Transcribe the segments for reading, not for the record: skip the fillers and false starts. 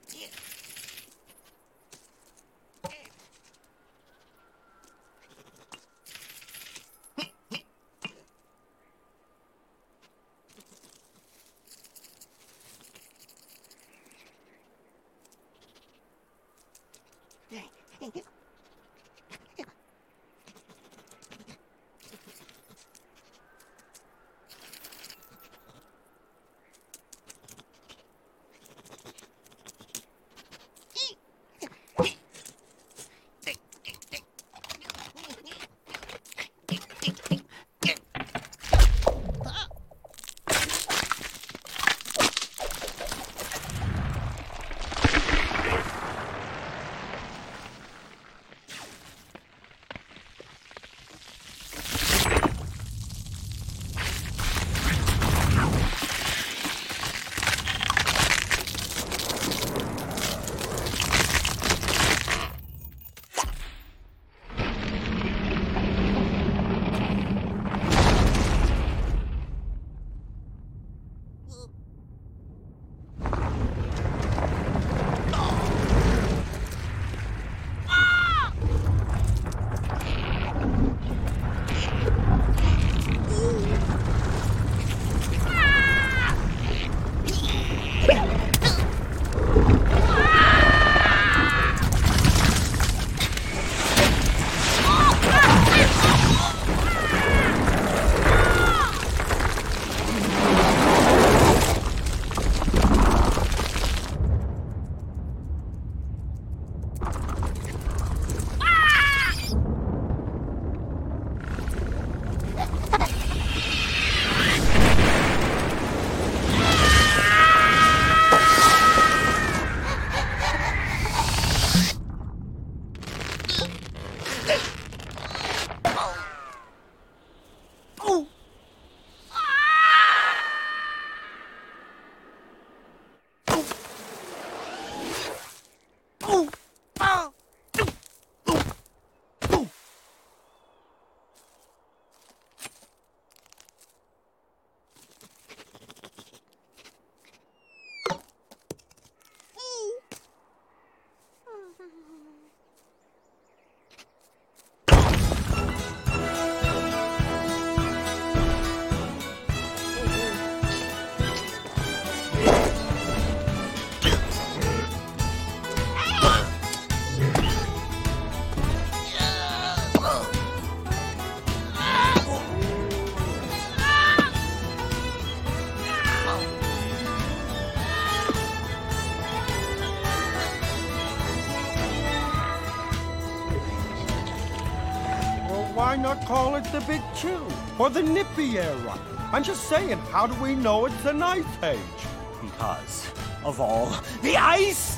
Why not call it the Big Chill or the Nippy Era? I'm just saying, how do we know it's an ice age? Because of all the ice!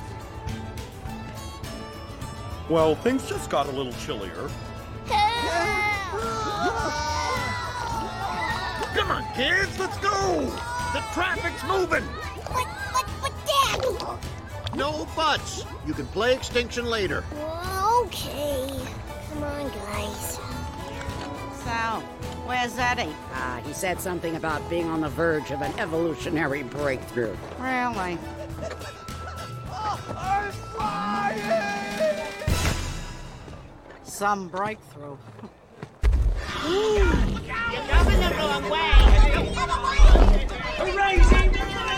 Well, things just got a little chillier. Come on, kids, let's go! The traffic's moving! But, Dad! No buts. You can play Extinction later. Okay. Come on, guys. Sal, where's Eddie? He said something about being on the verge of an evolutionary breakthrough. Really? I'm flying! Some breakthrough. You're going the wrong way. Raising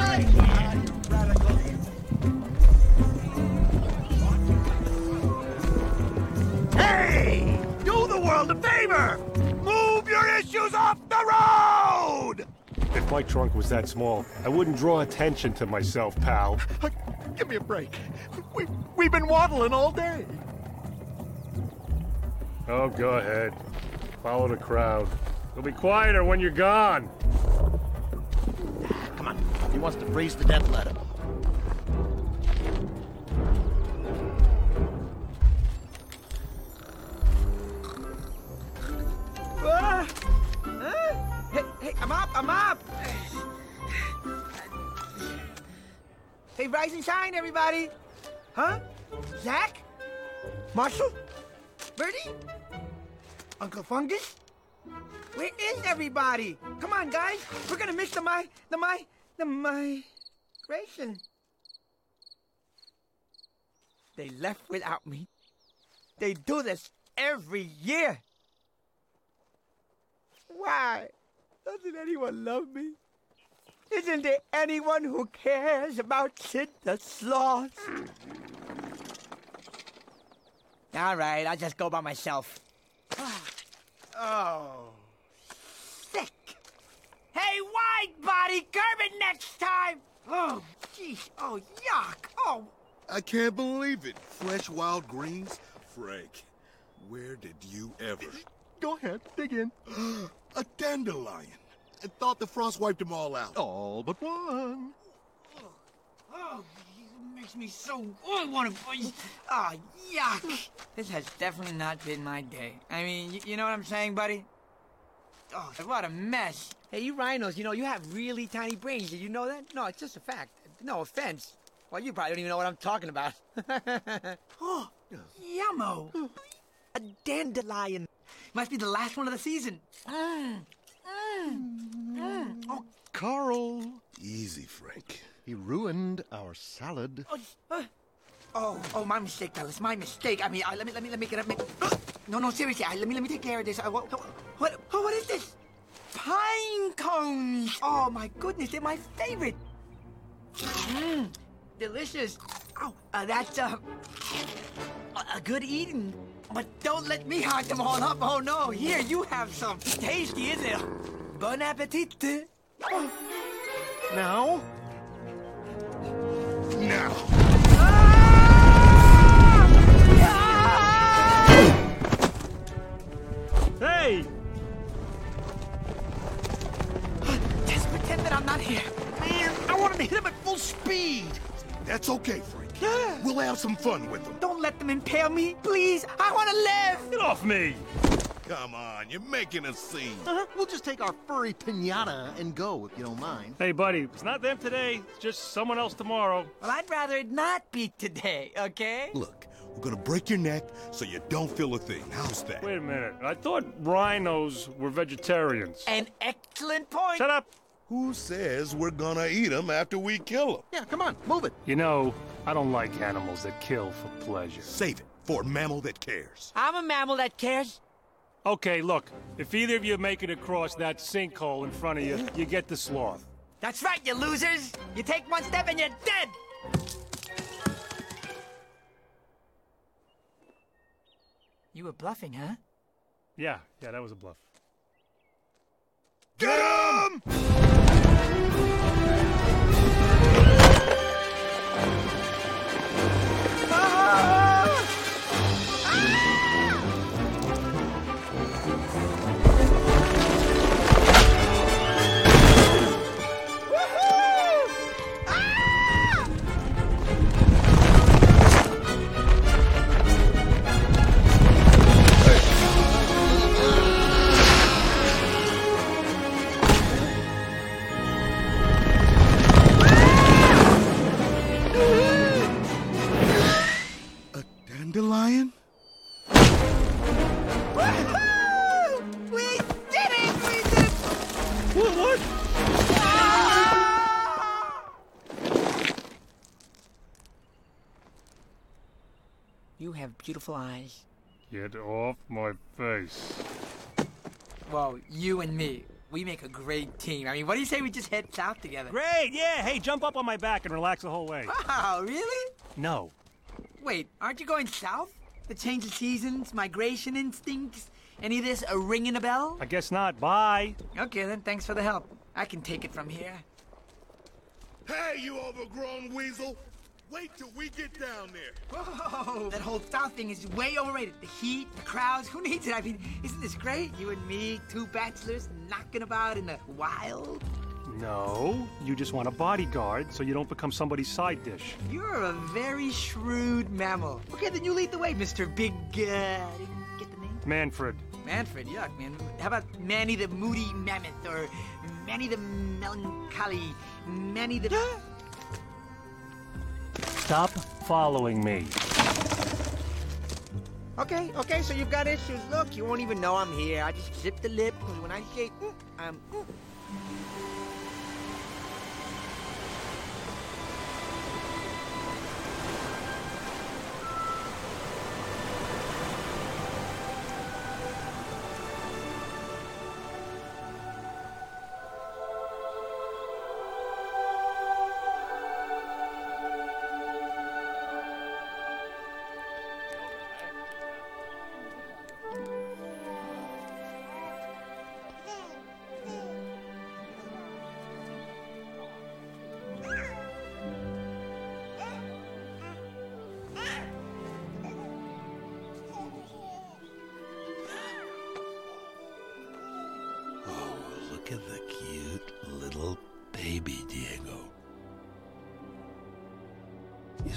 Hey! Do the world a favor! Move your issues off the road! If my trunk was that small, I wouldn't draw attention to myself, pal. Give me a break. We've been waddling all day. Oh, go ahead. Follow the crowd. It'll be quieter when you're gone. Come on. He wants to freeze to death, let him. Hey, I'm up! Hey, rise and shine, everybody! Huh? Zach? Marshall? Birdie? Uncle Fungus? Where is everybody? Come on, guys! We're gonna miss the migration. They left without me. They do this every year. Why doesn't anyone love me? Isn't there anyone who cares about Sid the Sloth? All right, I'll just go by myself. Oh, sick. Hey, wide body, curb it next time. Oh, jeez. Oh, yuck. Oh. I can't believe it. Fresh wild greens? Frank, where did you ever? Go ahead, dig in. A dandelion. I thought the frost wiped them all out. All but one. Oh, it makes me so... Oh, I want to... Oh, yuck. This has definitely not been my day. I mean, you know what I'm saying, buddy? Oh, what a mess. Hey, you rhinos, you have really tiny brains. Did you know that? No, it's just a fact. No offense. Well, you probably don't even know what I'm talking about. Oh, yummo. A dandelion. Must be the last one of the season. Oh, Carl. Easy, Frank. He ruined our salad. Oh, my mistake, fellas. My mistake. I mean, let me get up. No, seriously. Let me take care of this. What is this? Pine cones. Oh my goodness, they're my favorite. Delicious. Oh, that's a good eating. But don't let me hog them all up. Oh no, here you have some. Tasty, isn't it? Bon appetit. Oh. Now? Now. Hey! Just pretend that I'm not here. Man, I wanted to hit him at full speed. That's okay, Frank. We'll have some fun with them. Don't let them impale me, please. I want to live. Get off me! Come on, you're making a scene. We'll just take our furry piñata and go, if you don't mind. Hey, buddy, it's not them today. It's just someone else tomorrow. Well, I'd rather it not be today, okay? Look, we're gonna break your neck so you don't feel a thing. How's that? Wait a minute. I thought rhinos were vegetarians. An excellent point. Shut up! Who says we're gonna eat them after we kill them? Yeah, come on, move it. You know, I don't like animals that kill for pleasure. Save it for a mammal that cares. I'm a mammal that cares. Okay, look. If either of you make it across that sinkhole in front of you, you get the sloth. That's right, you losers. You take one step and you're dead. You were bluffing, huh? Yeah, that was a bluff. Get him! Dandelion? We did it! We did it! What? You have beautiful eyes. Get off my face. Well, you and me, we make a great team. I mean, what do you say we just head south together? Great, yeah. Hey, jump up on my back and relax the whole way. Wow, really? No. Wait, aren't you going south? The change of seasons, migration instincts? Any of this ringing a bell? I guess not. Bye. Okay, then, thanks for the help. I can take it from here. Hey, you overgrown weasel! Wait till we get down there. Whoa, that whole south thing is way overrated. The heat, the crowds, who needs it? I mean, isn't this great? You and me, two bachelors, knocking about in the wild? No, you just want a bodyguard so you don't become somebody's side dish. You're a very shrewd mammal. Okay, then you lead the way, Mr. Big, get the name? Manfred. Manfred, yuck, man. How about Manny the Moody Mammoth, or Manny the Melancholy, Manny the... Stop following me. Okay, so you've got issues. Look, you won't even know I'm here. I just zip the lip, because when I say, I'm...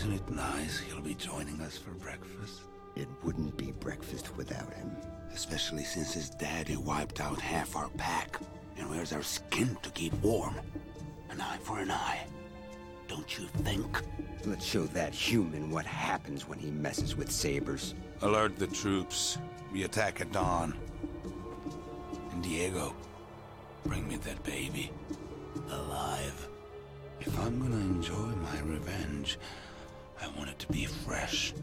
Isn't it nice he'll be joining us for breakfast? It wouldn't be breakfast without him. Especially since his daddy wiped out half our pack and wears our skin to keep warm. An eye for an eye. Don't you think? Let's show that human what happens when he messes with sabers. Alert the troops. We attack at dawn. And Diego, bring me that baby. Alive. If I'm gonna enjoy my revenge, I want it to be fresh.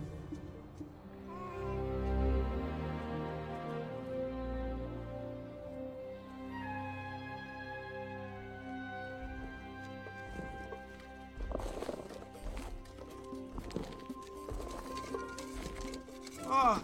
Oh.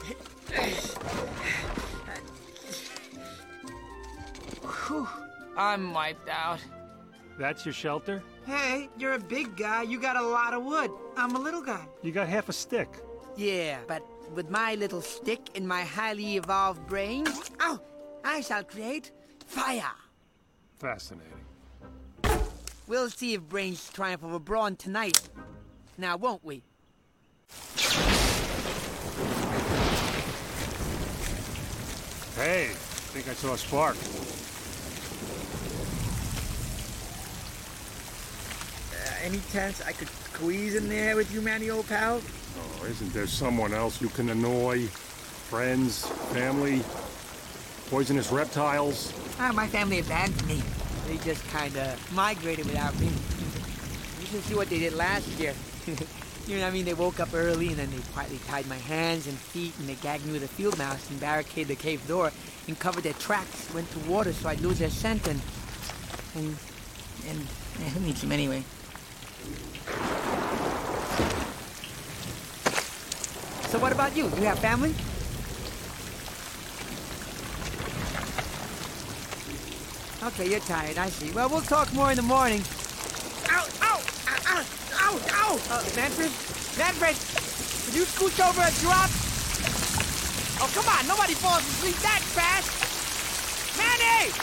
Whew. I'm wiped out. That's your shelter? Hey, you're a big guy. You got a lot of wood. I'm a little guy. You got half a stick. Yeah, but with my little stick and my highly evolved brain, oh, I shall create fire. Fascinating. We'll see if brains triumph over brawn tonight. Now, won't we? Hey, I think I saw a spark. Any chance I could squeeze in there with you, Manny, old pal? Oh, isn't there someone else you can annoy? Friends, family, poisonous reptiles? My family abandoned me. They just kinda migrated without me. You should see what they did last year. You know what I mean? They woke up early and then they quietly tied my hands and feet and they gagged me with a field mouse and barricaded the cave door and covered their tracks. Went to water so I'd lose their scent and who needs them anyway? So what about you? You have family? Okay, you're tired, I see. Well, we'll talk more in the morning. Ow! Ow! Ow! Ow! Ow! Ow! Manfred? Manfred! Could you scooch over a drop? Oh, come on! Nobody falls asleep that fast! Manny!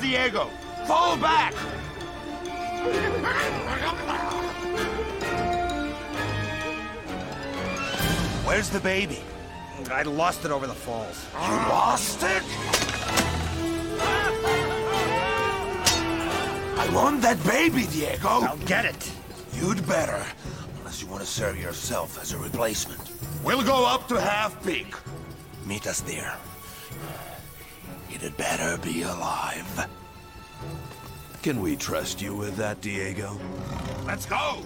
Diego! Fall back! Where's the baby? I lost it over the falls. You lost it? I want that baby, Diego! I'll get it. You'd better, unless you want to serve yourself as a replacement. We'll go up to Half Peak. Meet us there. It'd better be alive. Can we trust you with that, Diego? Let's go!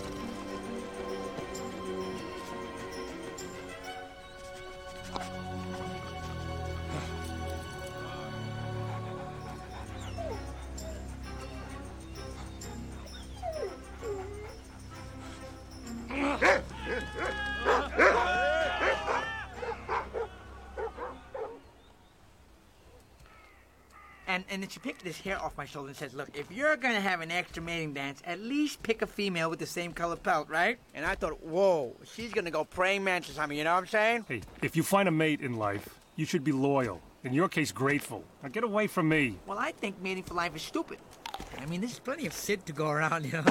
And then she picked this hair off my shoulder and says, look, if you're gonna have an extra mating dance, at least pick a female with the same color pelt, right? And I thought, whoa, she's gonna go praying mantis on me, you know what I'm saying? Hey, if you find a mate in life, you should be loyal. In your case, grateful. Now get away from me. Well, I think mating for life is stupid. I mean, there's plenty of Sid to go around, you know?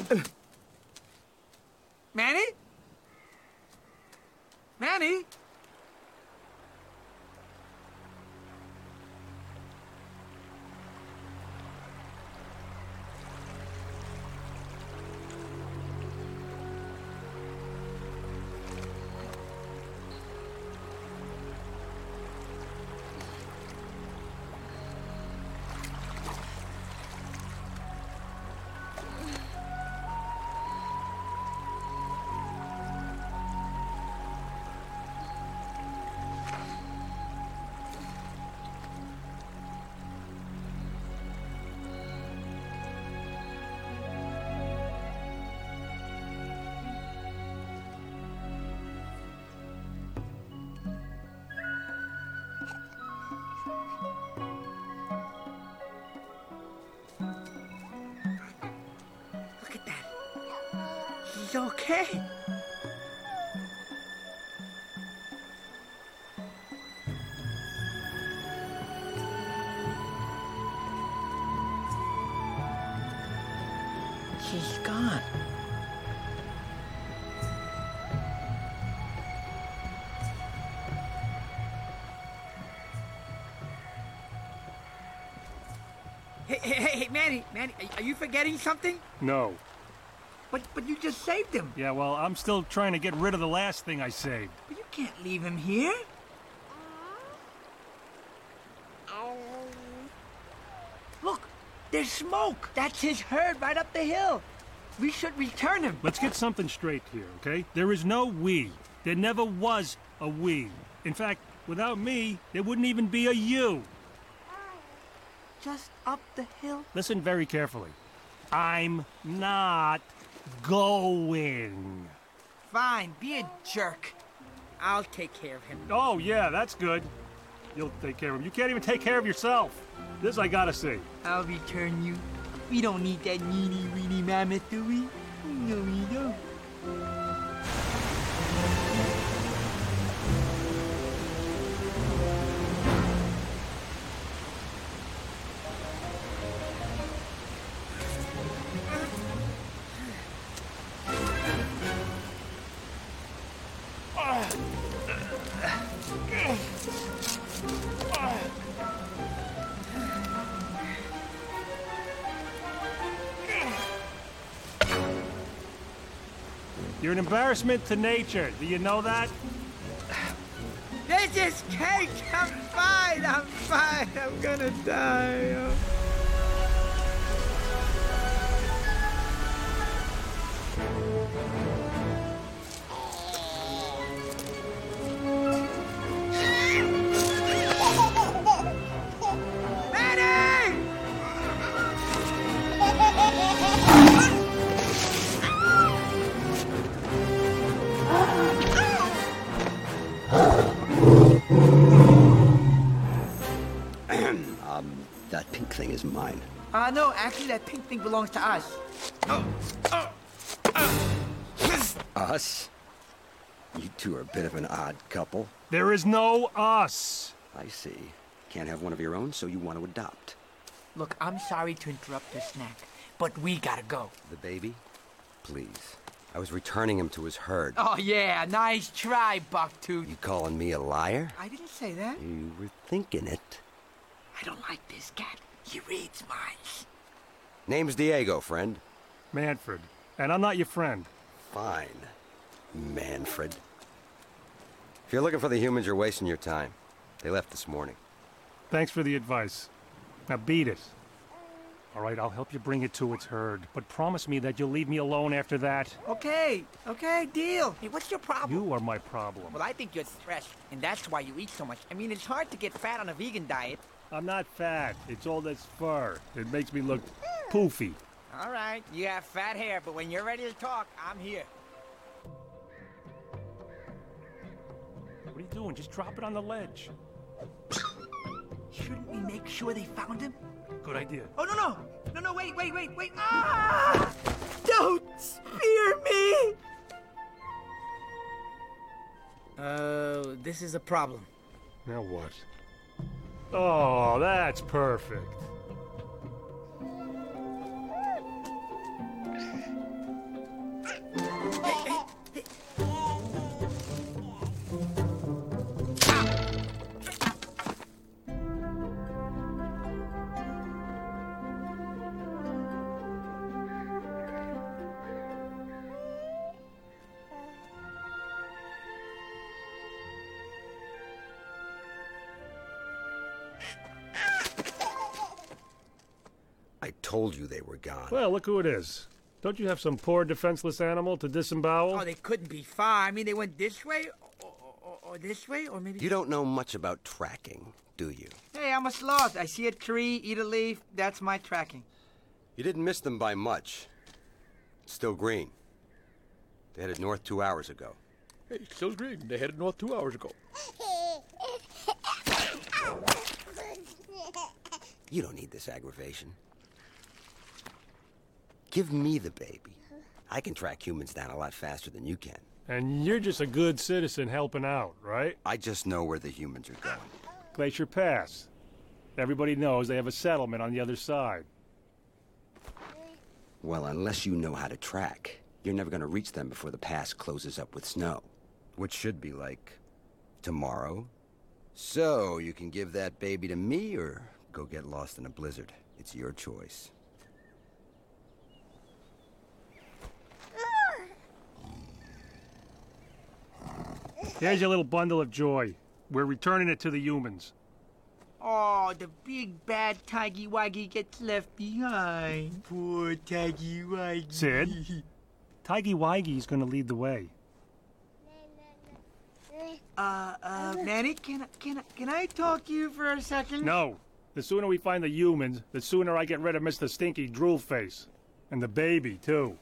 Manny? Manny? He's okay. She's gone. Hey, Manny, are you forgetting something? No. But you just saved him. Yeah, well, I'm still trying to get rid of the last thing I saved. But you can't leave him here. Look, there's smoke. That's his herd right up the hill. We should return him. Let's get something straight here, okay? There is no we. There never was a we. In fact, without me, there wouldn't even be a you. Just up the hill? Listen very carefully. I'm not going. Fine, be a jerk. I'll take care of him. Oh, yeah, that's good. You'll take care of him. You can't even take care of yourself. This I gotta see. I'll return you. We don't need that weeny mammoth, do we? No, we don't. You're an embarrassment to nature. Do you know that? This is cake! I'm fine! I'm gonna die. That pink thing is mine. No, actually that pink thing belongs to us. Us? You two are a bit of an odd couple. There is no us. I see. Can't have one of your own, so you want to adopt. Look, I'm sorry to interrupt your snack, but we gotta go. The baby? Please. I was returning him to his herd. Oh, yeah, nice try, Bucktooth. You calling me a liar? I didn't say that. You were thinking it. I don't like this cat. He reads minds. Name's Diego, friend. Manfred. And I'm not your friend. Fine, Manfred. If you're looking for the humans, you're wasting your time. They left this morning. Thanks for the advice. Now beat it. All right, I'll help you bring it to its herd, but promise me that you'll leave me alone after that. Okay, deal. Hey, what's your problem? You are my problem. Well, I think you're stressed, and that's why you eat so much. I mean, it's hard to get fat on a vegan diet. I'm not fat. It's all this fur. It makes me look poofy. All right, you have fat hair, but when you're ready to talk, I'm here. What are you doing? Just drop it on the ledge. Shouldn't we make sure they found him? Good idea. Oh, no, wait. Ah! Don't spear me! This is a problem. Now what? Oh, that's perfect. I told you they were gone. Well, look who it is. Don't you have some poor defenseless animal to disembowel? Oh, they couldn't be far. I mean, they went this way, or this way, or maybe... You don't know much about tracking, do you? Hey, I'm a sloth. I see a tree, eat a leaf. That's my tracking. You didn't miss them by much. It's still green. They headed north 2 hours ago. Hey, still green. They headed north 2 hours ago. You don't need this aggravation. Give me the baby. I can track humans down a lot faster than you can. And you're just a good citizen helping out, right? I just know where the humans are going. Glacier Pass. Everybody knows they have a settlement on the other side. Well, unless you know how to track, you're never going to reach them before the pass closes up with snow. Which should be like tomorrow. So, you can give that baby to me or go get lost in a blizzard. It's your choice. Here's your little bundle of joy. We're returning it to the humans. Oh, the big bad Tiggy Waggy gets left behind. Poor Tiggy Waggy. Sid, Tiggy Waggy's gonna lead the way. Manny, can I talk to you for a second? No. The sooner we find the humans, the sooner I get rid of Mr. Stinky Drool Face. And the baby, too.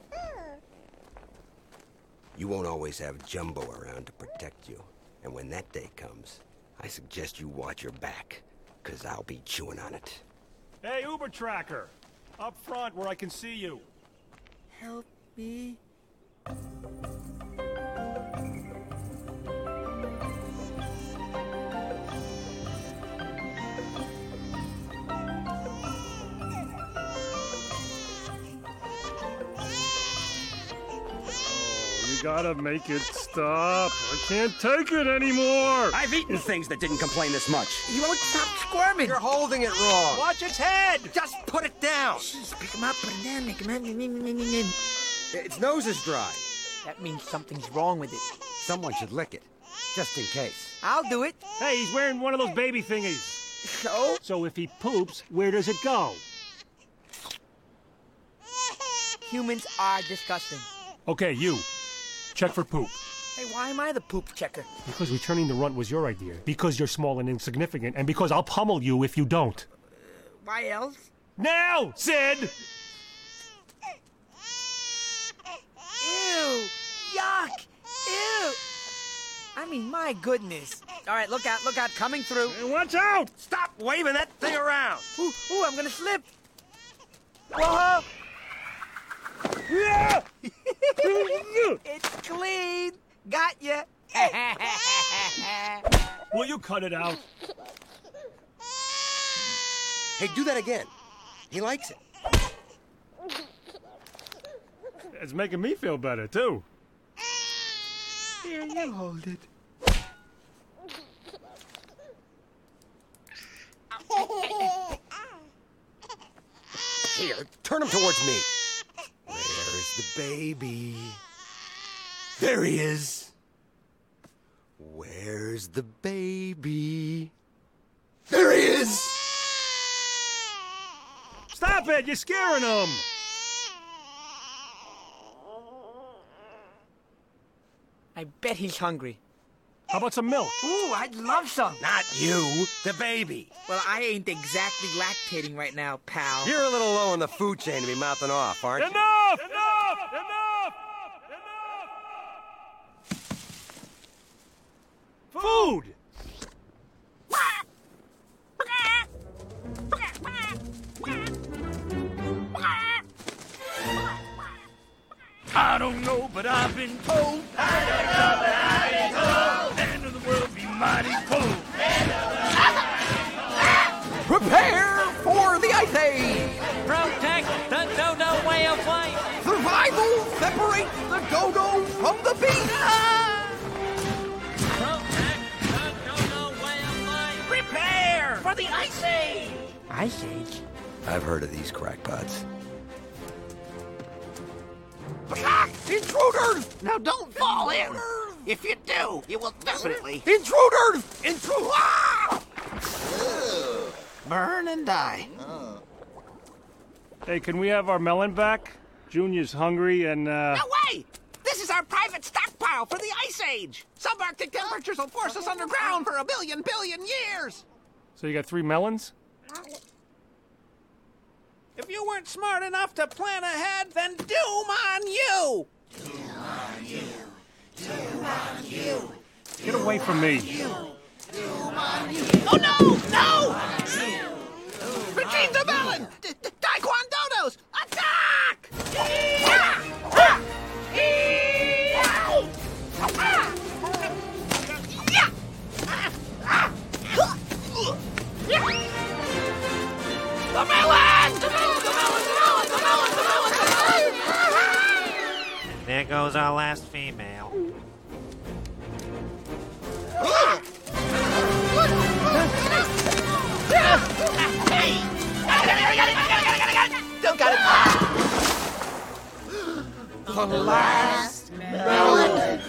You won't always have Jumbo around to protect you. And when that day comes, I suggest you watch your back, 'cause I'll be chewing on it. Hey, Uber Tracker! Up front where I can see you. Help me. You gotta make it stop. I can't take it anymore. I've eaten things that didn't complain this much. He won't stop squirming. You're holding it wrong. Watch its head! Just put it down. Jeez, pick him up, put him down, make him... Its nose is dry. That means something's wrong with it. Someone should lick it, just in case. I'll do it. Hey, he's wearing one of those baby thingies. So? So if he poops, where does it go? Humans are disgusting. Okay, you. Check for poop. Hey, why am I the poop checker? Because returning the runt was your idea. Because you're small and insignificant. And because I'll pummel you if you don't. Why else? Now, Sid! Ew! Yuck! Ew! I mean, my goodness. All right, look out, coming through. Hey, watch out! Stop waving that thing around! Ooh, I'm gonna slip. Whoa! Yeah! It's clean. Got ya. Will you cut it out? Hey, do that again. He likes it. It's making me feel better, too. Here, you hold it. Here, turn him towards me. Where's the baby? There he is. Where's the baby? There he is! Stop it! You're scaring him! I bet he's hungry. How about some milk? Ooh, I'd love some. Not you, the baby. Well, I ain't exactly lactating right now, pal. You're a little low on the food chain to be mouthing off, aren't you? Enough! Enough! Enough! Enough! Food! I don't know, but I've been told. I don't know, but I've been told. The end of the world be mighty cold. Prepare for the Ice Age! Protect the dodo way of life! Survival separates the dodo from the beast! Protect the dodo way of life! Prepare for the Ice Age! Ice Age? I've heard of these crackpots. Intruders! Now don't fall in! If you do, you will definitely Intruders! burn and die. Hey, can we have our melon back? Junior's hungry and, No way! This is our private stockpile for the Ice Age! Subarctic temperatures will force us underground for a billion years! So you got 3 melons? If you weren't smart enough to plan ahead, then doom on you! Doom on you! Doom on you! Get away from me! Doom on you! Oh no! No! Retrieve the melon! Taekwondodos! Attack! The melon! The melon! The melon! The melon! The melon! The melon! The melon! There goes our last female. Still got it! The last melon!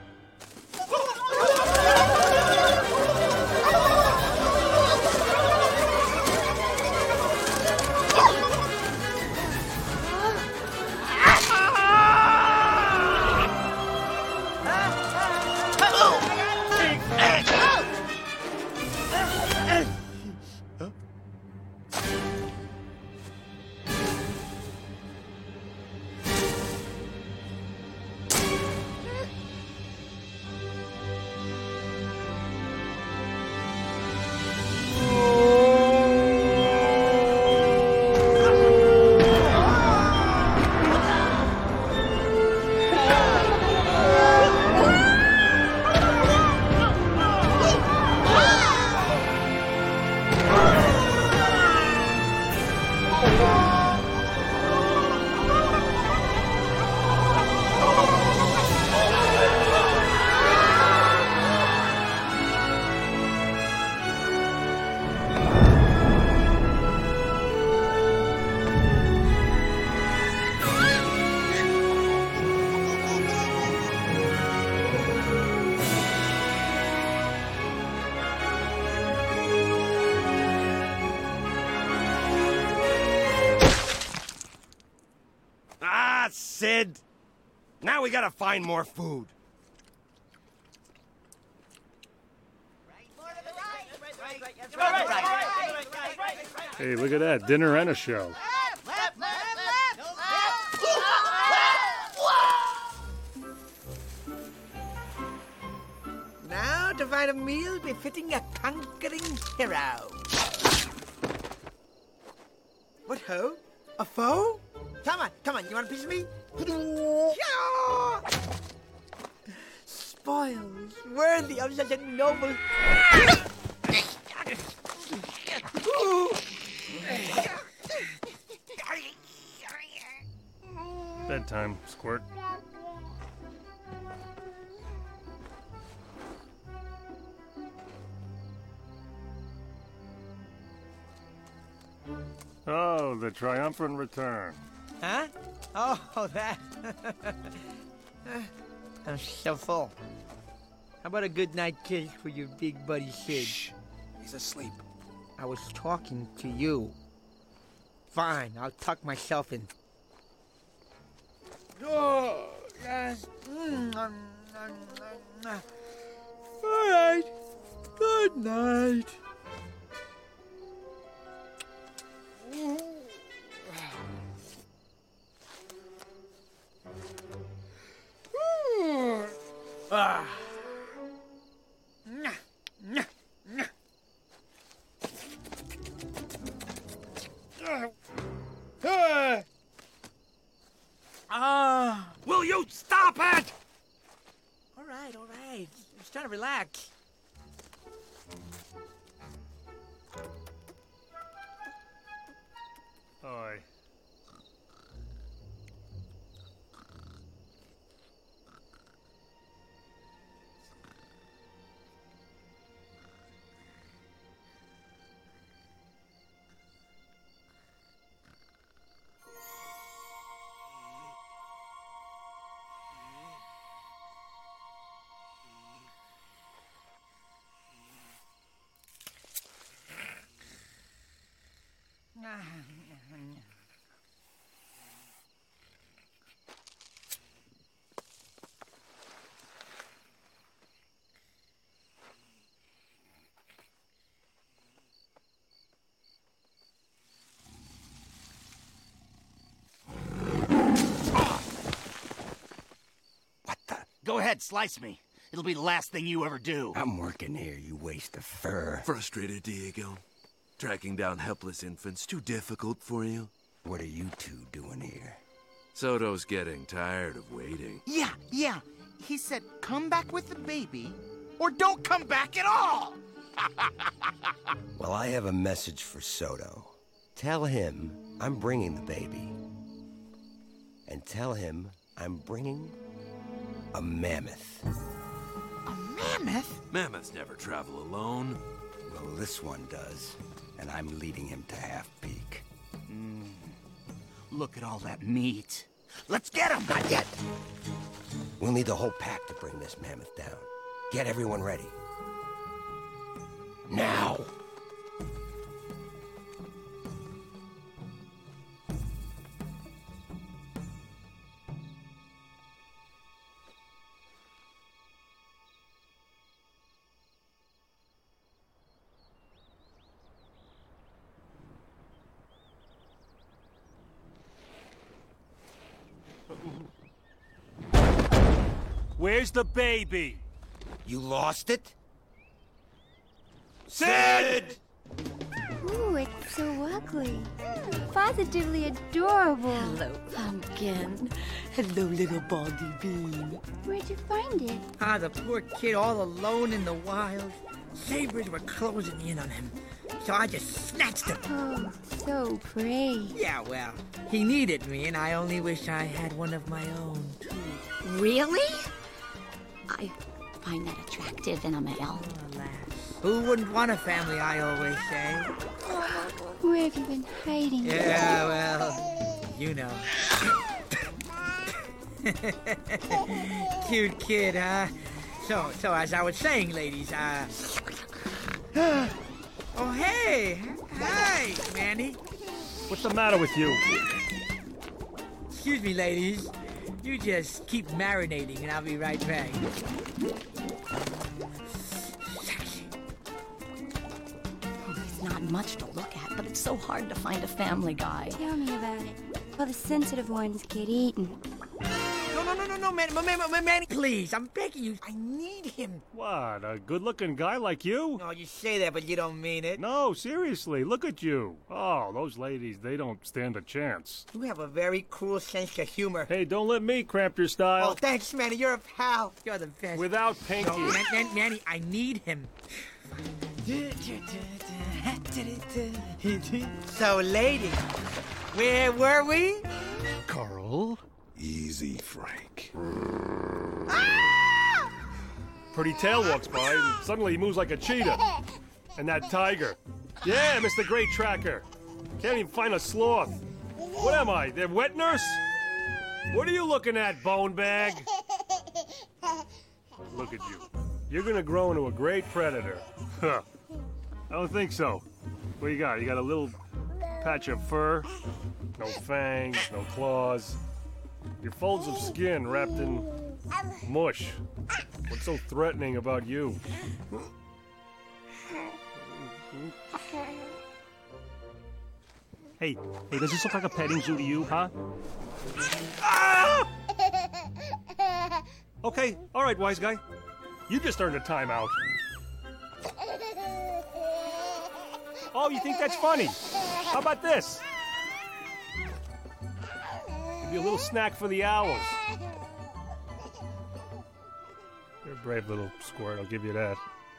Sid! Now we gotta find more food. Hey, look at that. Dinner and a show. Now to find a meal befitting a conquering hero. What ho? A foe? Come on, you want a piece of me? Spoils worthy of such a noble... Bedtime, Squirt. Oh, the triumphant return. Huh? Oh, that. I'm so full. How about a good night kiss for your big buddy Sid? Shh. He's asleep. I was talking to you. Fine, I'll tuck myself in. Oh, yes. All right. Good night. Ah. Will you stop it? All right. Just trying to relax. Oi. Go ahead, slice me. It'll be the last thing you ever do. I'm working here, you waste of fur. Frustrated, Diego? Tracking down helpless infants too difficult for you? What are you two doing here? Soto's getting tired of waiting. Yeah. He said, come back with the baby, or don't come back at all! Well, I have a message for Soto. Tell him I'm bringing the baby. And tell him I'm bringing a mammoth. A mammoth? Mammoths never travel alone. Well, this one does. And I'm leading him to Half-Peak. Look at all that meat. Let's get him! Not yet! We'll need the whole pack to bring this mammoth down. Get everyone ready. Now! Where's the baby? You lost it? Sid! Ooh, it's so ugly. Positively adorable. Hello, Pumpkin. Hello, little baldy bean. Where'd you find it? The poor kid all alone in the wild. Sabers were closing in on him, so I just snatched him. Oh, so brave. Yeah, well, he needed me, and I only wish I had one of my own, too. Really? I find that attractive in a male. Alas. Who wouldn't want a family, I always say. Where have you been hiding? Yeah, well, you know. Cute kid, huh? So as I was saying, ladies, oh, hey! Hi, Manny. What's the matter with you? Excuse me, ladies. You just keep marinating, and I'll be right back. There's not much to look at, but it's so hard to find a family guy. Tell me about it. All the sensitive ones get eaten. No, Manny, please, I'm begging you. I need him. What, a good-looking guy like you? No, you say that, but you don't mean it. No, seriously, look at you. Oh, those ladies, they don't stand a chance. You have a very cruel sense of humor. Hey, don't let me cramp your style. Oh, thanks, Manny. You're a pal. You're the best. Without Pinky. No, Manny, I need him. So, ladies, where were we? Carl, Easy, Frank. Pretty tail walks by, and suddenly he moves like a cheetah. And that tiger. Yeah, Mr. Great Tracker. Can't even find a sloth. What am I, their wet nurse? What are you looking at, bone bag? Look at you. You're gonna grow into a great predator. Huh. I don't think so. What you got? You got a little patch of fur? No fangs, no claws. Your folds of skin wrapped in mush. What's so threatening about you? Hey, does this look like a petting zoo to you, huh? Ah! Okay, all right, wise guy. You just earned a timeout. Oh, you think that's funny? How about this? Give you a little snack for the owls. You're a brave little squirt, I'll give you that.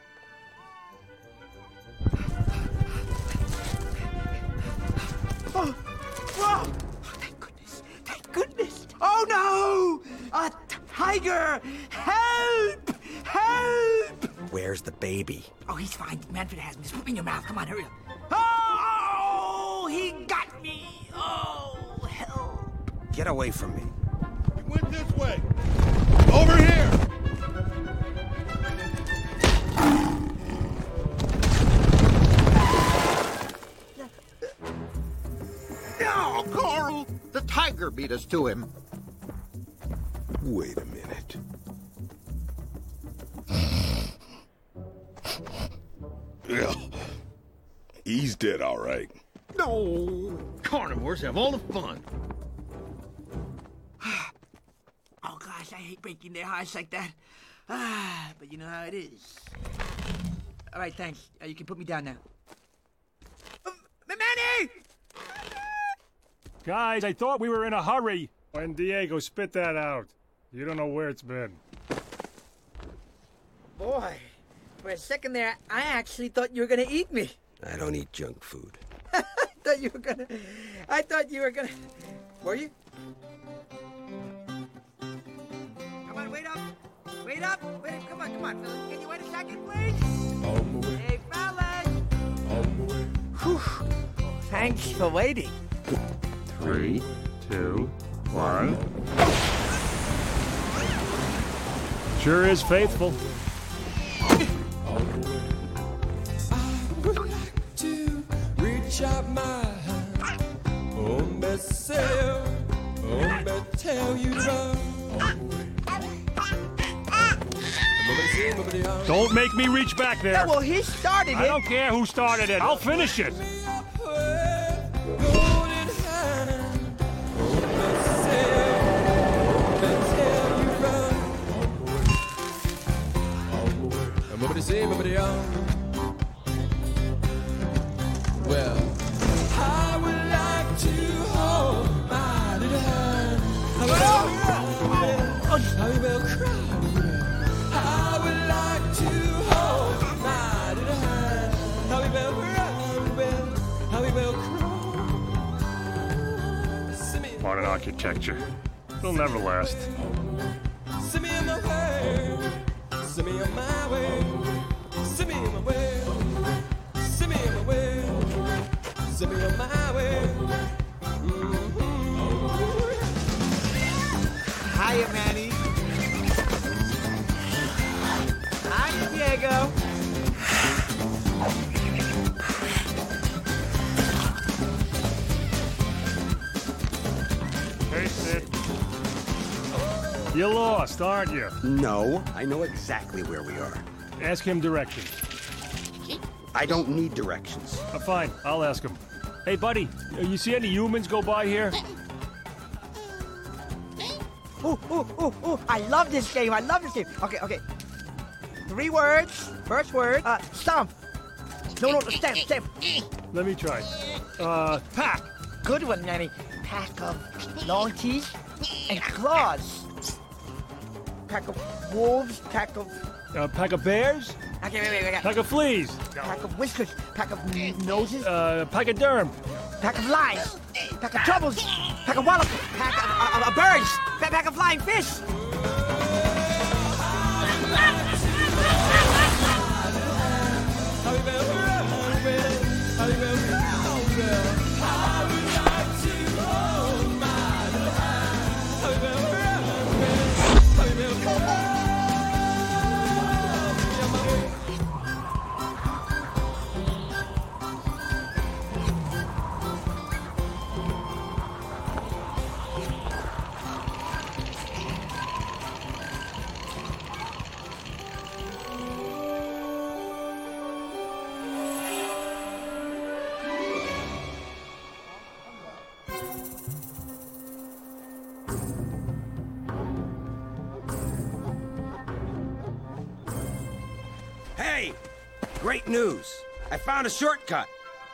Oh, whoa! Thank goodness! Oh no! A tiger! Help! Help! Where's the baby? Oh, he's fine. Manfred has him. Just put me in your mouth. Come on, hurry up. Oh, he got me! Oh, help! Get away from me. He went this way. Over here! No, Carl! The tiger beat us to him. Wait a minute. Yeah. He's dead, all right. No! Carnivores have all the fun. Oh, gosh, I hate breaking their hearts like that. But you know how it is. All right, thanks. You can put me down now. Manny! Guys, I thought we were in a hurry. When Diego spit that out. You don't know where it's been. Boy, for a second there, I actually thought you were gonna eat me. I don't eat junk food. I thought you were gonna... Were you? Come on, wait up. Wait up. Wait, come on, fellas. Can you wait a second, please? Hey, fellas. Whew. Thanks for waiting. 3, 2, 1. Sure is faithful. To reach out my hand, tell you Don't make me reach back there. Yeah, well, he started it. I don't care who started it. I'll finish it. Well, I would like to hold my little hand. I will cry. I would like to hold my little hand. I will cry. Modern architecture. It'll never last. Send me on my way. Send me on my way. Send me on my way. Send me on my way. Send me on my way. Hiya, Manny. Hi, Diego. Hey, Sid. You're lost, aren't you? No, I know exactly where we are. Ask him directions. I don't need directions. Fine, I'll ask him. Hey, buddy, you see any humans go by here? Ooh, I love this game. Okay. 3 words. First word, stomp. No, stamp. Let me try. Pack. Good one, Manny. Pack of long teeth and claws. Pack of wolves, pack of bears? Okay, wait. Pack of fleas. Pack of whiskers, pack of noses. Pack of derm. Pack of lies. Pack of troubles. Pack of wallop, pack of birds, pack of flying fish. Hey! Great news! I found a shortcut!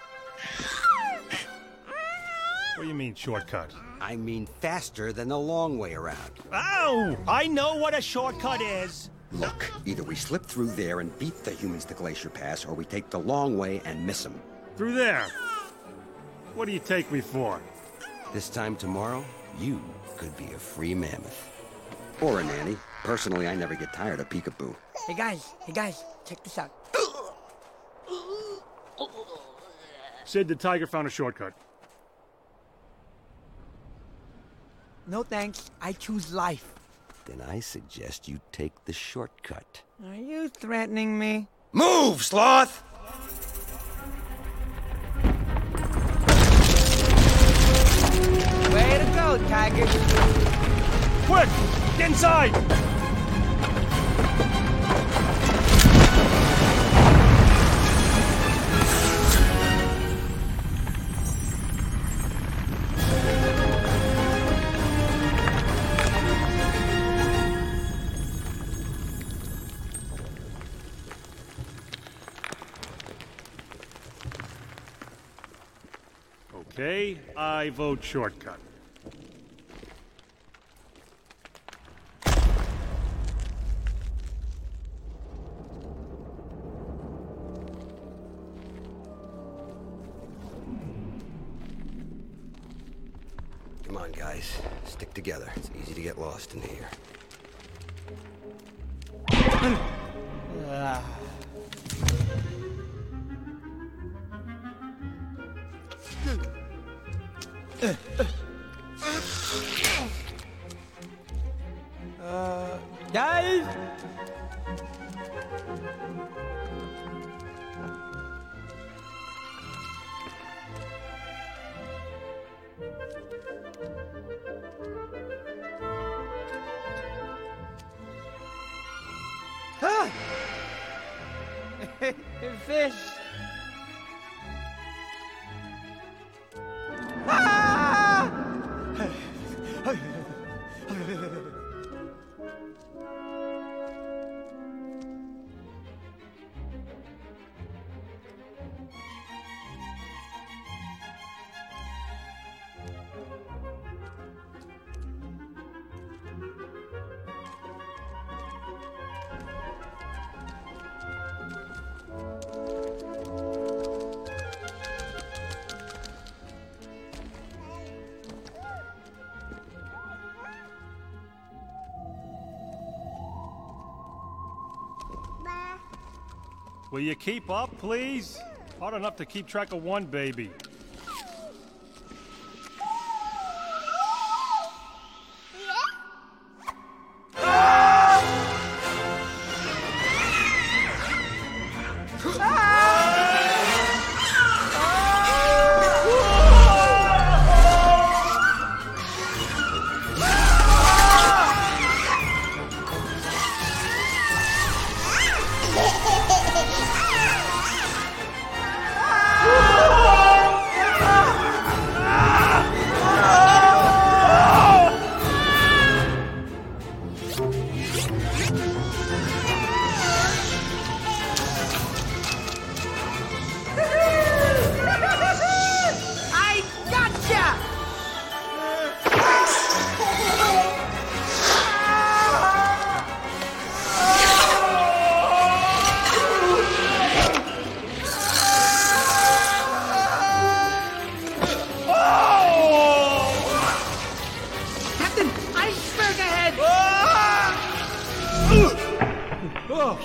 What do you mean, shortcut? I mean faster than the long way around. Oh! I know what a shortcut is! Look, either we slip through there and beat the humans to Glacier Pass, or we take the long way and miss them. Through there? What do you take me for? This time tomorrow, you could be a free mammoth. Or a nanny. Personally, I never get tired of peekaboo. Hey guys, check this out. Sid, the tiger found a shortcut. No thanks, I choose life. Then I suggest you take the shortcut. Are you threatening me? Move, sloth! Way to go, tiger. Quick! Get inside! Okay, I vote shortcut. Come on, guys. Stick together. It's easy to get lost in here. Guys! Ah! Fish! Ah! Will you keep up, please? Hard enough to keep track of one baby.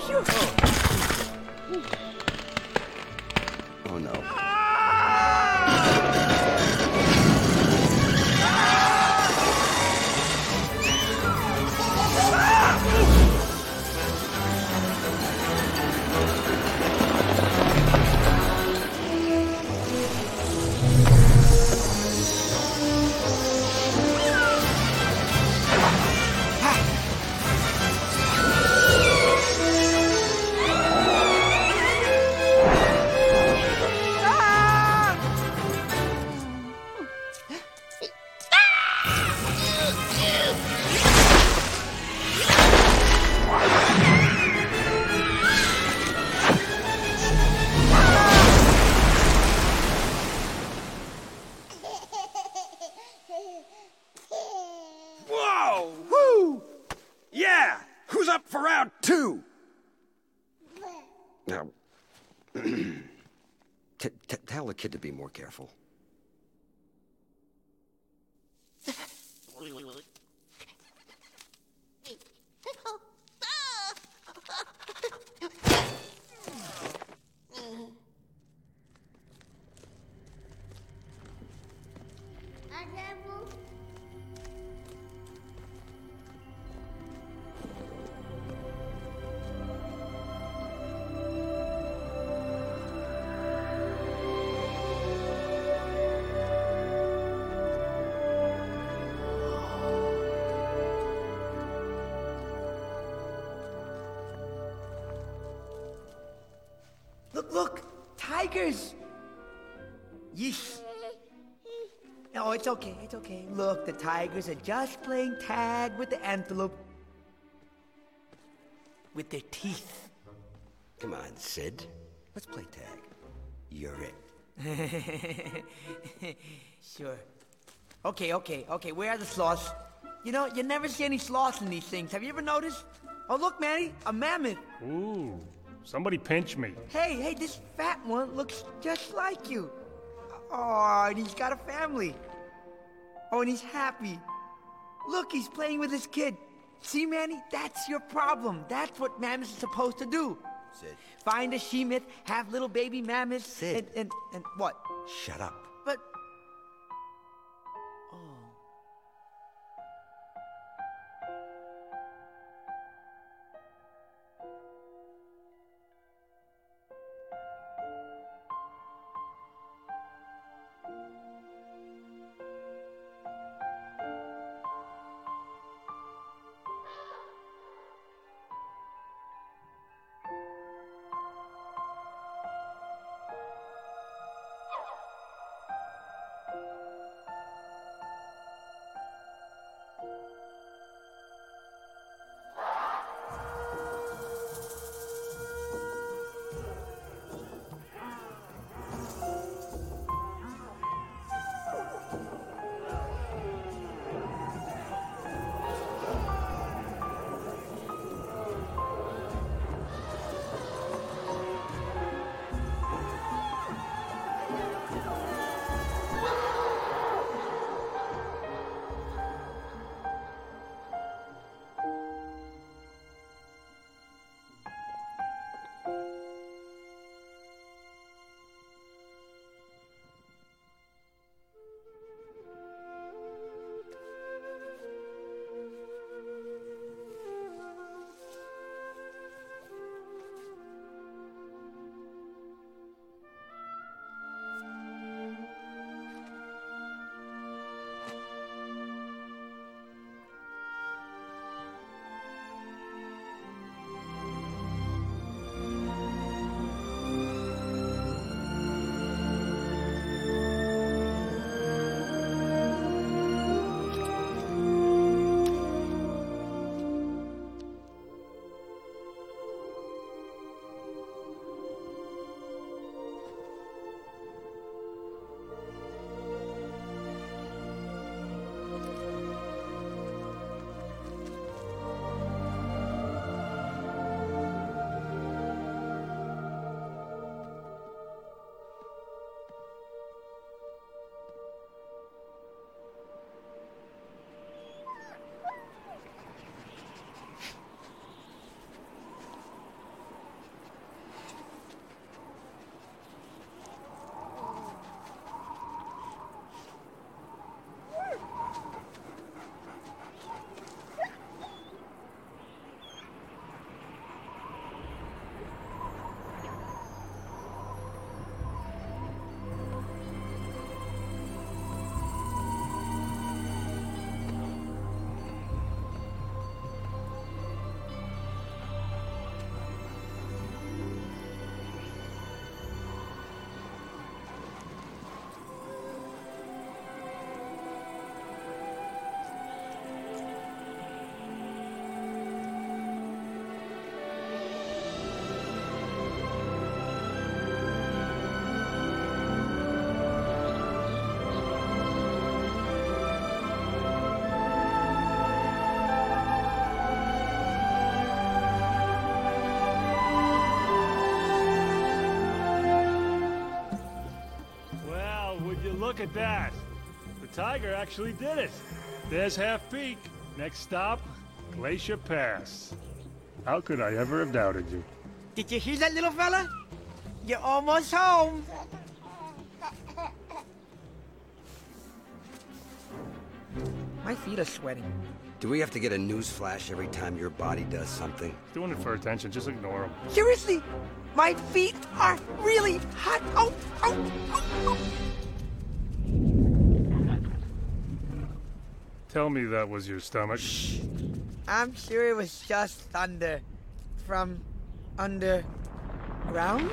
Oh no. Whoa! Woo! Yeah! Who's up for round 2? Now, tell the kid to be more careful. Look, tigers! Yeesh. No, it's okay, it's okay. Look, the tigers are just playing tag with the antelope. With their teeth. Come on, Sid. Let's play tag. You're it. Sure. Okay, where are the sloths? You know, you never see any sloths in these things. Have you ever noticed? Oh, look, Manny, a mammoth. Ooh, somebody pinch me. Hey, this fat one looks just like you. Oh, and he's got a family. Oh, and he's happy. Look, he's playing with his kid. See, Manny, that's your problem. That's what mammoths are supposed to do. Sid. Find a she-myth, have little baby mammoths, Sid. and what? Shut up. But... look at that. The tiger actually did it. There's Half Peak. Next stop, Glacier Pass. How could I ever have doubted you? Did you hear that, little fella? You're almost home. My feet are sweating. Do we have to get a news flash every time your body does something? Doing it for attention, just ignore him. Seriously, my feet are really hot. Oh, oh, oh, oh. Tell me that was your stomach. Shh. I'm sure it was just thunder from underground.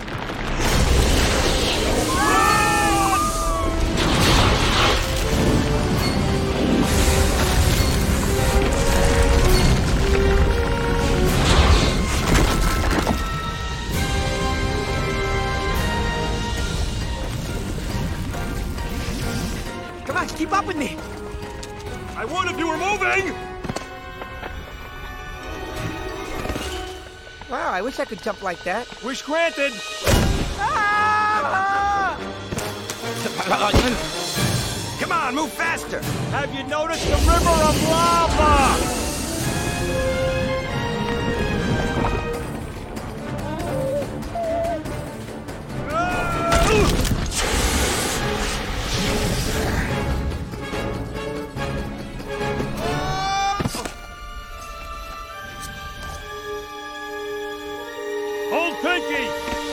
Come on, keep up with me. I would if you were moving! Wow, I wish I could jump like that. Wish granted! Ah! Come on, move faster! Have you noticed the river of lava? Hold Pinky!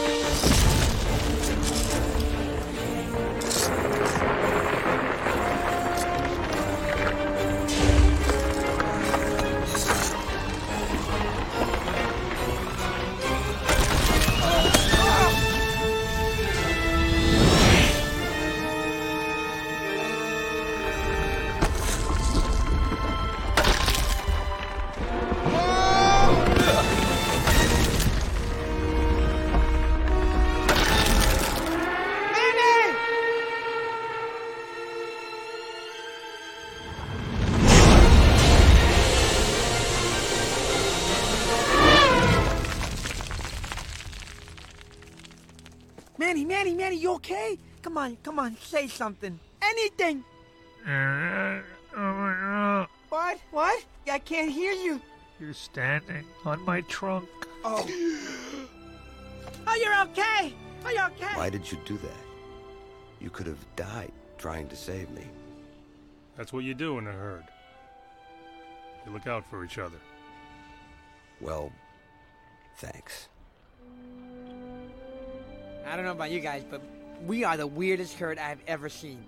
Manny, you okay? Come on, say something. Anything. What? I can't hear you. You're standing on my trunk. Oh. Oh, you're okay. Are you okay? Why did you do that? You could have died trying to save me. That's what you do in a herd. You look out for each other. Well, thanks. I don't know about you guys, but we are the weirdest herd I've ever seen.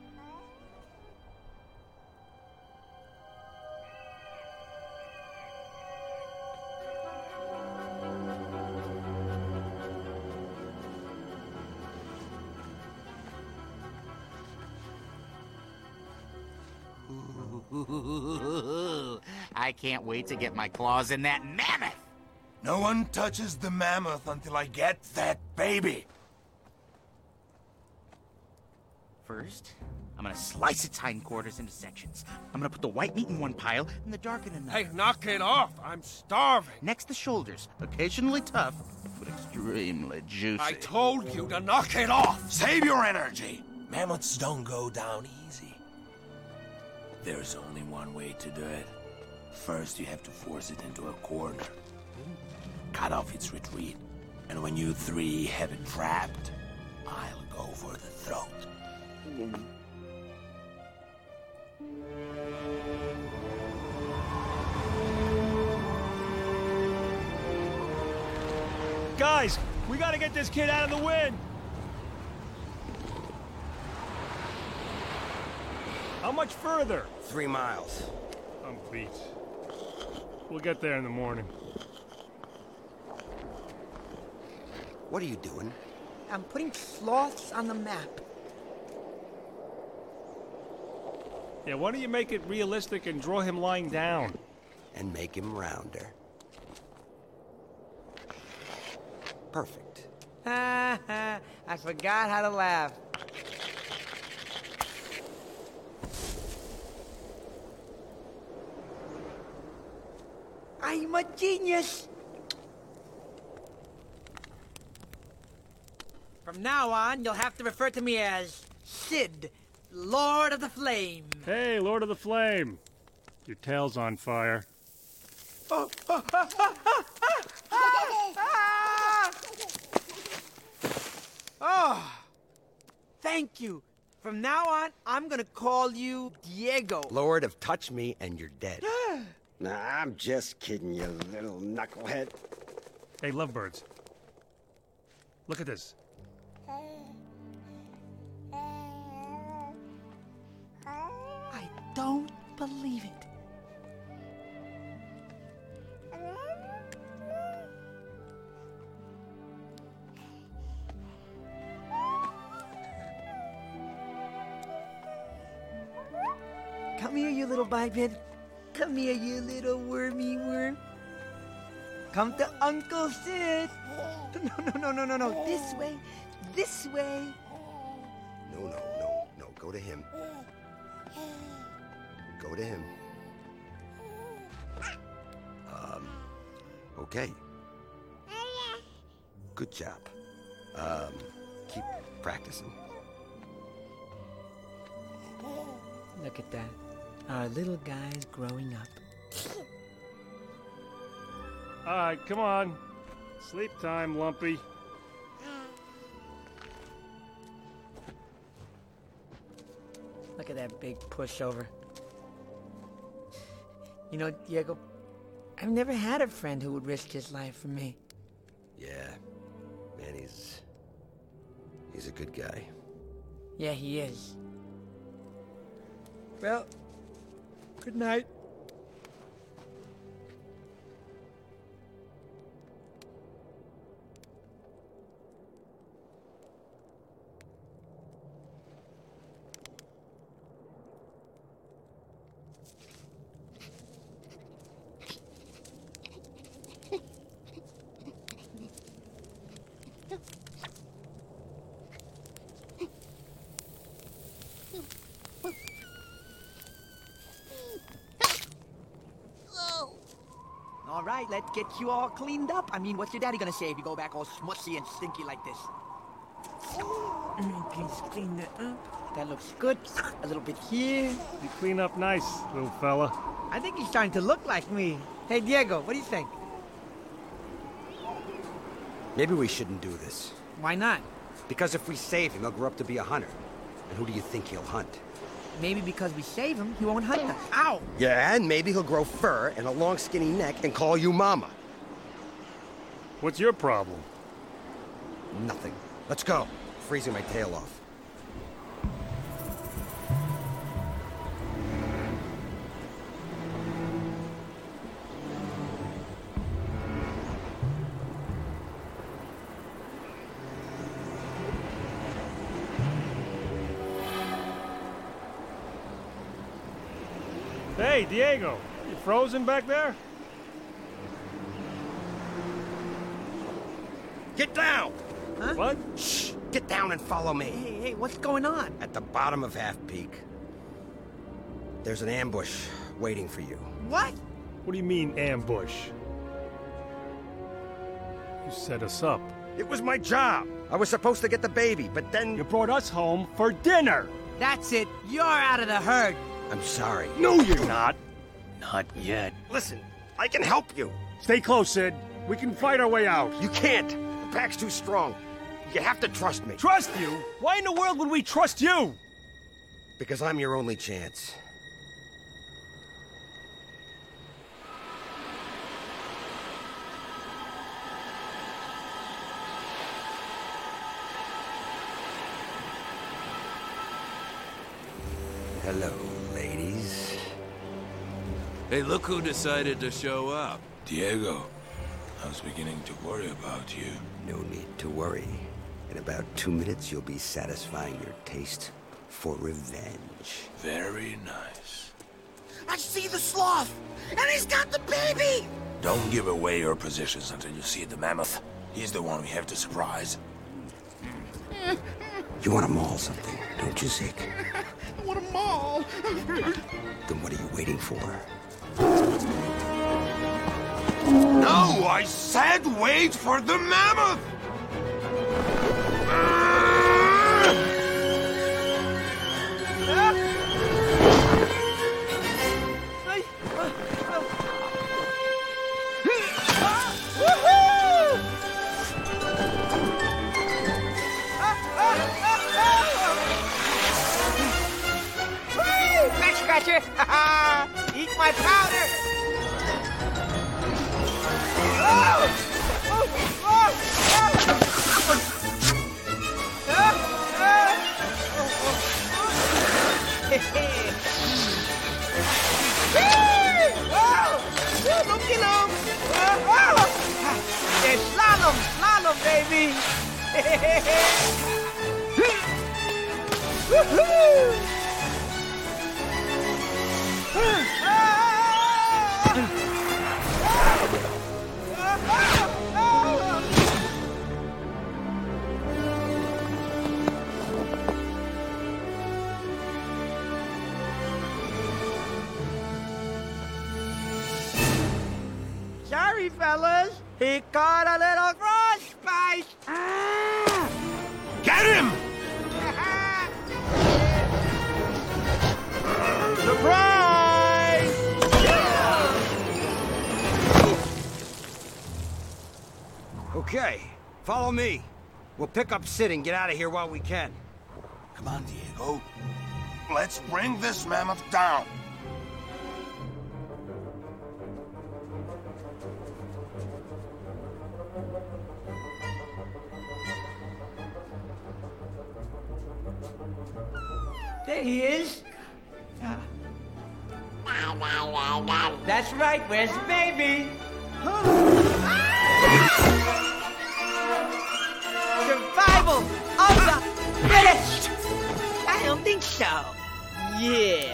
I can't wait to get my claws in that mammoth! No one touches the mammoth until I get that baby! First, I'm gonna slice its hindquarters into sections. I'm gonna put the white meat in one pile and the dark in another. Hey, knock it off! I'm starving! Next, the shoulders. Occasionally tough, but extremely juicy. I told you to knock it off! Save your energy! Mammoths don't go down easy. There's only one way to do it. First, you have to force it into a corner. Cut off its retreat. And when you three have it trapped, I'll go for the throat. Guys, we gotta get this kid out of the wind! How much further? 3 miles. I'm beat. We'll get there in the morning. What are you doing? I'm putting sloths on the map. Yeah, why don't you make it realistic and draw him lying down? And make him rounder. Perfect. I forgot how to laugh. I'm a genius! From now on, you'll have to refer to me as Sid, Lord of the Flame. Hey, Lord of the Flame. Your tail's on fire. Oh, thank you. From now on, I'm gonna call you Diego. Lord of Touch Me and you're dead. Nah, I'm just kidding, you little knucklehead. Hey, lovebirds. Look at this. I don't believe it. Come here, you little biped. Come here, you little wormy worm. Come to Uncle Sid. No. This way. This way. No. Go to him. Go to him. Okay. Good job. Keep practicing. Look at that. Our little guy's growing up. All right, come on. Sleep time, Lumpy. Look at that big pushover. You know, Diego, I've never had a friend who would risk his life for me. Yeah. Man, he's a good guy. Yeah, he is. Well, good night. All right, let's get you all cleaned up. I mean, what's your daddy gonna say if you go back all smushy and stinky like this? Please clean that up. That looks good. A little bit here. You clean up nice, little fella. I think he's starting to look like me. Hey, Diego, what do you think? Maybe we shouldn't do this. Why not? Because if we save him, he'll grow up to be a hunter. And who do you think he'll hunt? Maybe because we save him, he won't hunt us. Ow! Yeah, and maybe he'll grow fur and a long skinny neck and call you Mama. What's your problem? Nothing. Let's go. Freezing my tail off. Hey, Diego, you frozen back there? Get down! Huh? What? Shh! Get down and follow me. Hey, what's going on? At the bottom of Half Peak, there's an ambush waiting for you. What? What do you mean, ambush? You set us up. It was my job. I was supposed to get the baby, but then... You brought us home for dinner! That's it. You're out of the herd. I'm sorry. No, you're not. Not yet. Listen, I can help you. Stay close, Sid. We can fight our way out. You can't. The pack's too strong. You have to trust me. Trust you? Why in the world would we trust you? Because I'm your only chance. Hello, ladies. Hey, look who decided to show up. Diego, I was beginning to worry about you. No need to worry. In about 2 minutes, you'll be satisfying your taste for revenge. Very nice. I see the sloth, and he's got the baby! Don't give away your positions until you see the mammoth. He's the one we have to surprise. You want to maul something, don't you, Zeke? I want a maul! Then what are you waiting for? No, I said wait for the mammoth! Thrasher! Eat my powder! Don't kill him! It's slalom, baby! Woohoo! Sorry, fellas. He caught a little frostbite. Get him! Surprise! Okay, follow me. We'll pick up Sid and get out of here while we can. Come on, Diego. Let's bring this mammoth down. There he is. That's right, where's the baby? Survival of the fittest! I don't think so. Yeah.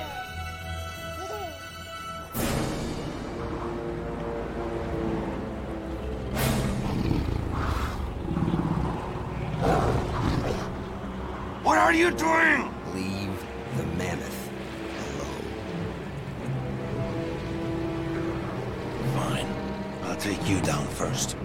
What are you doing? Leave the mammoth alone. Fine. I'll take you down first.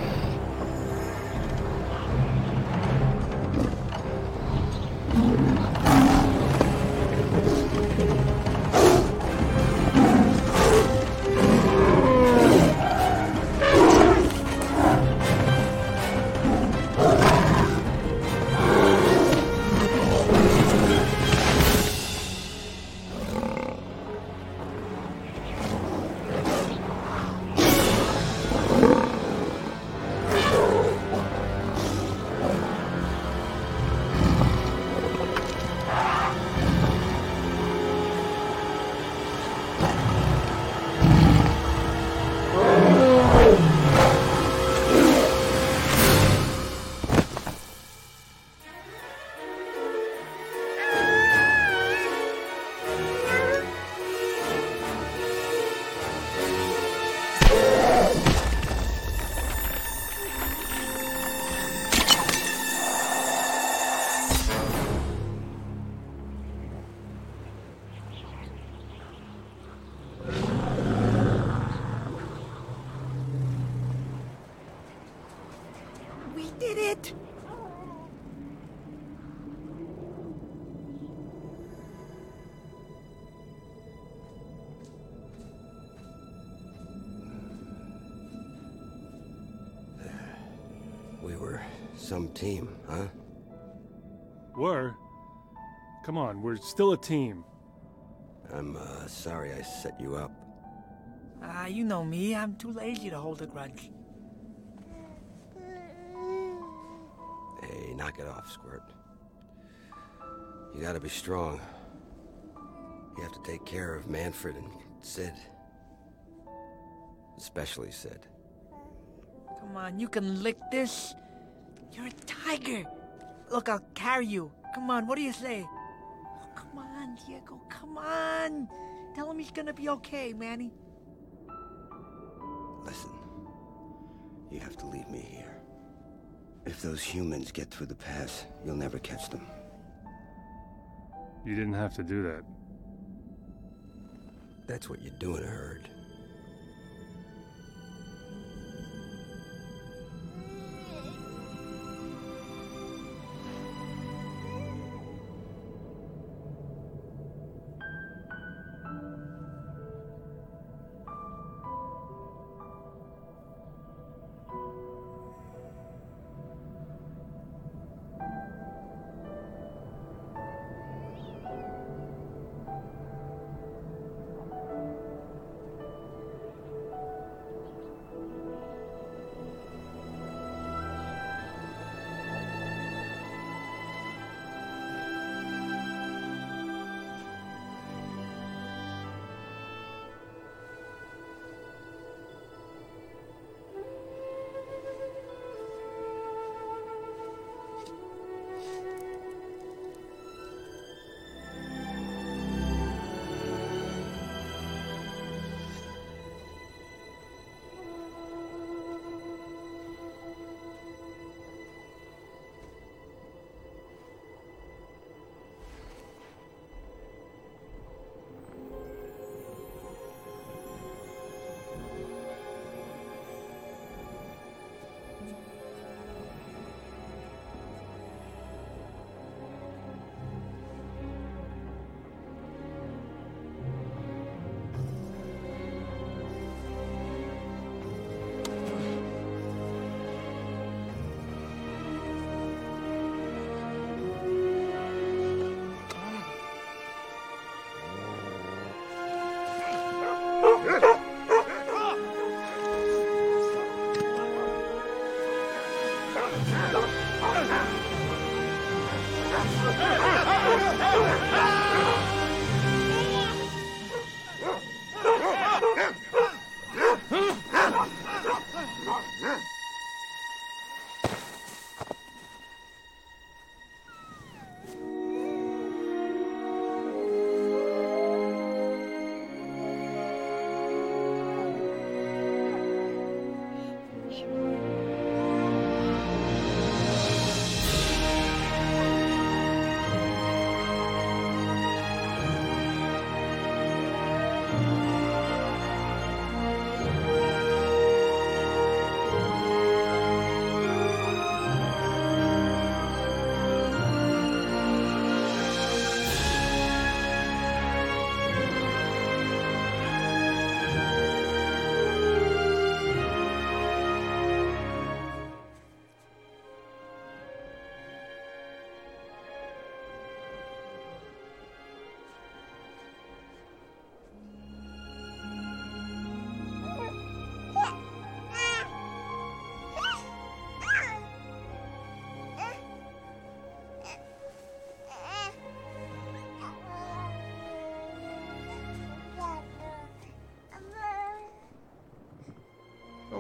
We did it! We were some team, huh? Were? Come on, we're still a team. I'm, sorry I set you up. You know me. I'm too lazy to hold a grudge. Hey, knock it off, Squirt. You gotta be strong. You have to take care of Manfred and Sid. Especially Sid. Come on, you can lick this. You're a tiger. Look, I'll carry you. Come on, what do you say? Oh, come on, Diego, come on. Tell him he's gonna be okay, Manny. Listen, you have to leave me here. If those humans get through the pass, you'll never catch them. You didn't have to do that. That's what you do in a herd.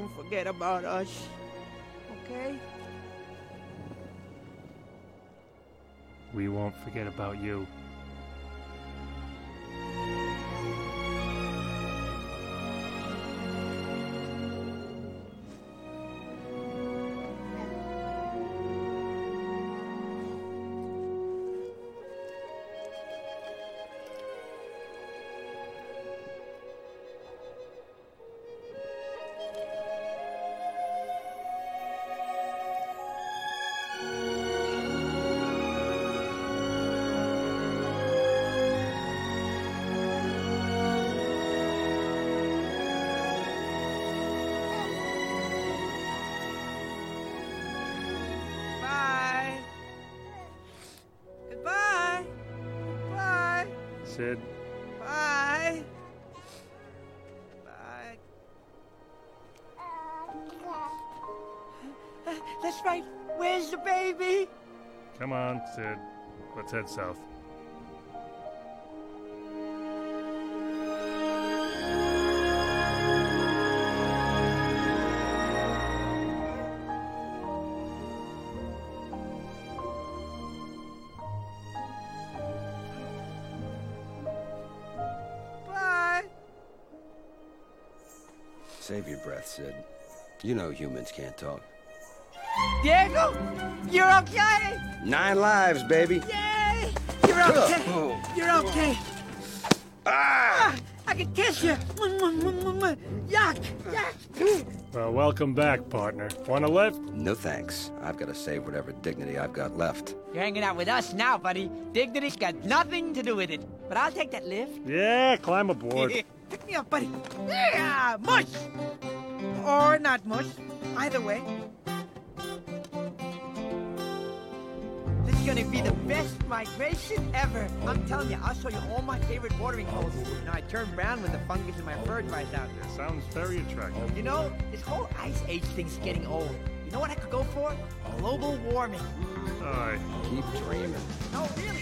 don't forget about us. Okay? We won't forget about you. Sid. Bye. Bye. That's right. Where's the baby? Come on, Sid. Let's head south. Save your breath, Sid. You know humans can't talk. Diego, you're okay. 9 lives, baby. Yay! You're okay. You're okay. Ah! I can kiss you. Yuck! Yuck! Well, welcome back, partner. Want a lift? No thanks. I've got to save whatever dignity I've got left. You're hanging out with us now, buddy. Dignity's got nothing to do with it. But I'll take that lift. Yeah, climb aboard. Pick me up, buddy. Yeah, mush! Or not mush. Either way. This is gonna be the best migration ever. I'm telling you, I'll show you all my favorite watering holes. You know, I turn brown when the fungus in my fur dries out. It sounds very attractive. You know, this whole ice age thing's getting old. You know what I could go for? Global warming. Aye. Keep dreaming. No, really.